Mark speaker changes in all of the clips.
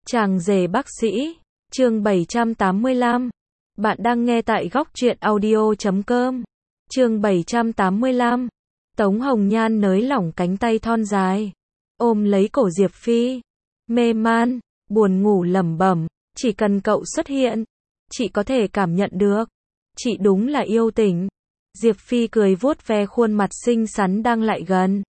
Speaker 1: Chàng rể bác sĩ, chương 785. Bạn đang nghe tại góc truyện audio.com. Chương 785. Tống Hồng Nhan nới lỏng cánh tay thon dài, ôm lấy cổ Diệp Phi, mê man, buồn ngủ lẩm bẩm, chỉ cần cậu xuất hiện, chị có thể cảm nhận được. Chị đúng là yêu tình. Diệp Phi cười vuốt ve khuôn mặt xinh xắn đang lại gần.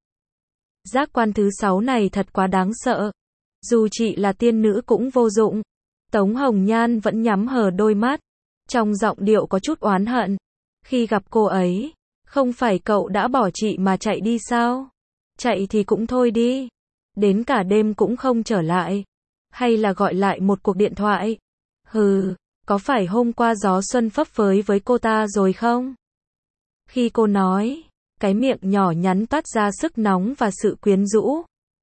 Speaker 1: Giác quan thứ 6 này thật quá đáng sợ. Dù chị là tiên nữ cũng vô dụng. Tống Hồng Nhan vẫn nhắm hờ đôi mắt, trong giọng điệu có chút oán hận. Khi gặp cô ấy, không phải cậu đã bỏ chị mà chạy đi sao? Chạy thì cũng thôi đi. Đến cả đêm cũng không trở lại. Hay là gọi lại một cuộc điện thoại? Hừ, có phải hôm qua gió xuân phấp phới với cô ta rồi không? Khi cô nói, cái miệng nhỏ nhắn toát ra sức nóng và sự quyến rũ.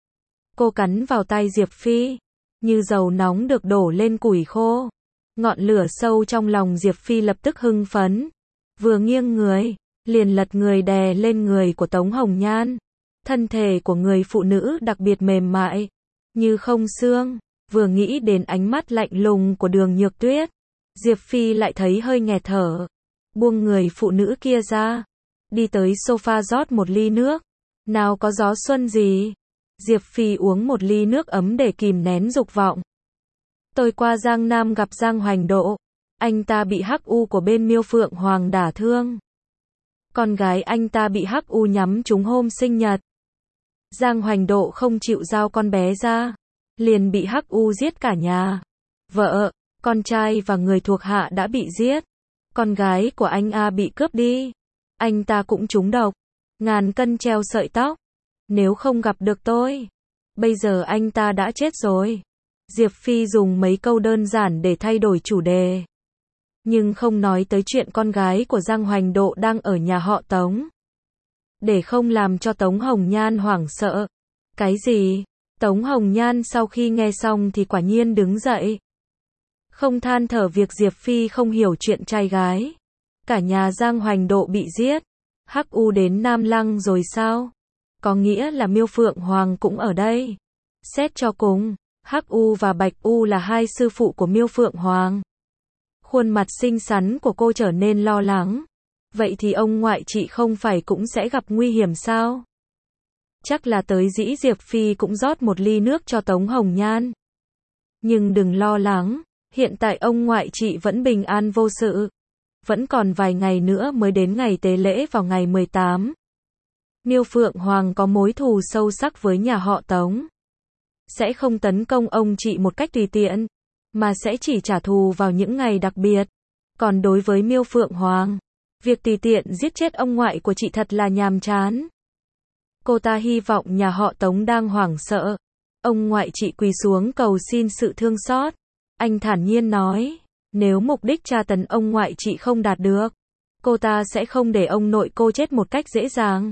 Speaker 1: Cô cắn vào tay Diệp Phi, như dầu nóng được đổ lên củi khô. Ngọn lửa sâu trong lòng Diệp Phi lập tức hưng phấn. Vừa nghiêng người, liền lật người đè lên người của Tống Hồng Nhan. Thân thể của người phụ nữ đặc biệt mềm mại, như không xương. Vừa nghĩ đến ánh mắt lạnh lùng của Đường Nhược Tuyết, Diệp Phi lại thấy hơi nghẹt thở. Buông người phụ nữ kia ra, đi tới sofa rót một ly nước. Nào có gió xuân gì. Diệp Phi uống một ly nước ấm để kìm nén dục vọng. Tôi qua Giang Nam gặp Giang Hoành Độ. Anh ta bị hắc u của bên Miêu Phượng Hoàng đả thương. Con gái anh ta bị hắc u nhắm trúng hôm sinh nhật. Giang Hoành Độ không chịu giao con bé ra, liền bị hắc u giết cả nhà. Vợ, con trai và người thuộc hạ đã bị giết. Con gái của anh A bị cướp đi. Anh ta cũng trúng độc. Ngàn cân treo sợi tóc. Nếu không gặp được tôi, bây giờ anh ta đã chết rồi. Diệp Phi dùng mấy câu đơn giản để thay đổi chủ đề, nhưng không nói tới chuyện con gái của Giang Hoành Độ đang ở nhà họ Tống. Để không làm cho Tống Hồng Nhan hoảng sợ. Cái gì? Tống Hồng Nhan sau khi nghe xong thì quả nhiên đứng dậy. Không than thở việc Diệp Phi không hiểu chuyện trai gái. Cả nhà Giang Hoành Độ bị giết. Hắc U đến Nam Lăng rồi sao? Có nghĩa là Miêu Phượng Hoàng cũng ở đây. Xét cho cùng, Hắc U và Bạch U là hai sư phụ của Miêu Phượng Hoàng. Khuôn mặt xinh xắn của cô trở nên lo lắng. Vậy thì ông ngoại chị không phải cũng sẽ gặp nguy hiểm sao? Chắc là tới dĩ Diệp Phi cũng rót một ly nước cho Tống Hồng Nhan. Nhưng đừng lo lắng, hiện tại ông ngoại chị vẫn bình an vô sự. Vẫn còn vài ngày nữa mới đến ngày tế lễ vào ngày 18. Miêu Phượng Hoàng có mối thù sâu sắc với nhà họ Tống. Sẽ không tấn công ông chị một cách tùy tiện, mà sẽ chỉ trả thù vào những ngày đặc biệt. Còn đối với Miêu Phượng Hoàng, việc tùy tiện giết chết ông ngoại của chị thật là nhàm chán. Cô ta hy vọng nhà họ Tống đang hoảng sợ. Ông ngoại chị quỳ xuống cầu xin sự thương xót. Anh thản nhiên nói, nếu mục đích tra tấn ông ngoại chị không đạt được, cô ta sẽ không để ông nội cô chết một cách dễ dàng.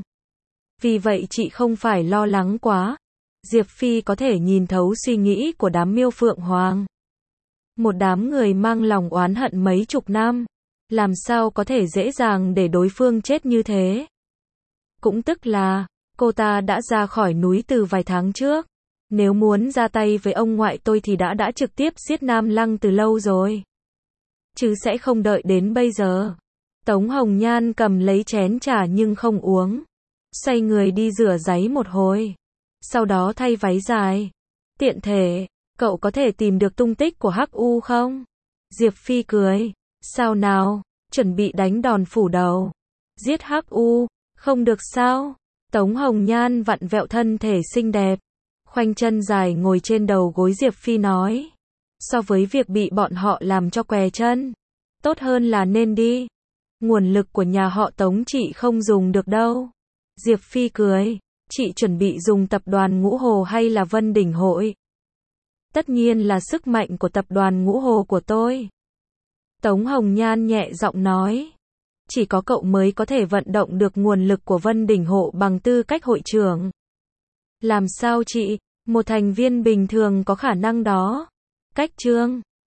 Speaker 1: Vì vậy chị không phải lo lắng quá. Diệp Phi có thể nhìn thấu suy nghĩ của đám Miêu Phượng Hoàng. Một đám người mang lòng oán hận mấy chục năm, làm sao có thể dễ dàng để đối phương chết như thế. Cũng tức là, cô ta đã ra khỏi núi từ vài tháng trước. Nếu muốn ra tay với ông ngoại tôi thì đã trực tiếp giết Nam Lăng từ lâu rồi. Chứ sẽ không đợi đến bây giờ. Tống Hồng Nhan cầm lấy chén trà nhưng không uống. Xoay người đi rửa ráy một hồi. Sau đó thay váy dài. Tiện thể, cậu có thể tìm được tung tích của Hắc U không? Diệp Phi cười. Sao nào, chuẩn bị đánh đòn phủ đầu. Giết Hắc U, không được sao? Tống Hồng Nhan vặn vẹo thân thể xinh đẹp. Khoanh chân dài ngồi trên đầu gối Diệp Phi nói. So với việc bị bọn họ làm cho què chân, tốt hơn là nên đi. Nguồn lực của nhà họ Tống chị không dùng được đâu. Diệp Phi cười. Chị chuẩn bị dùng tập đoàn Ngũ Hồ hay là Vân Đỉnh Hội? Tất nhiên là sức mạnh của tập đoàn Ngũ Hồ của tôi. Tống Hồng Nhan nhẹ giọng nói. Chỉ có cậu mới có thể vận động được nguồn lực của Vân Đỉnh Hộ bằng tư cách hội trưởng. Làm sao chị, một thành viên bình thường có khả năng đó? Cách chương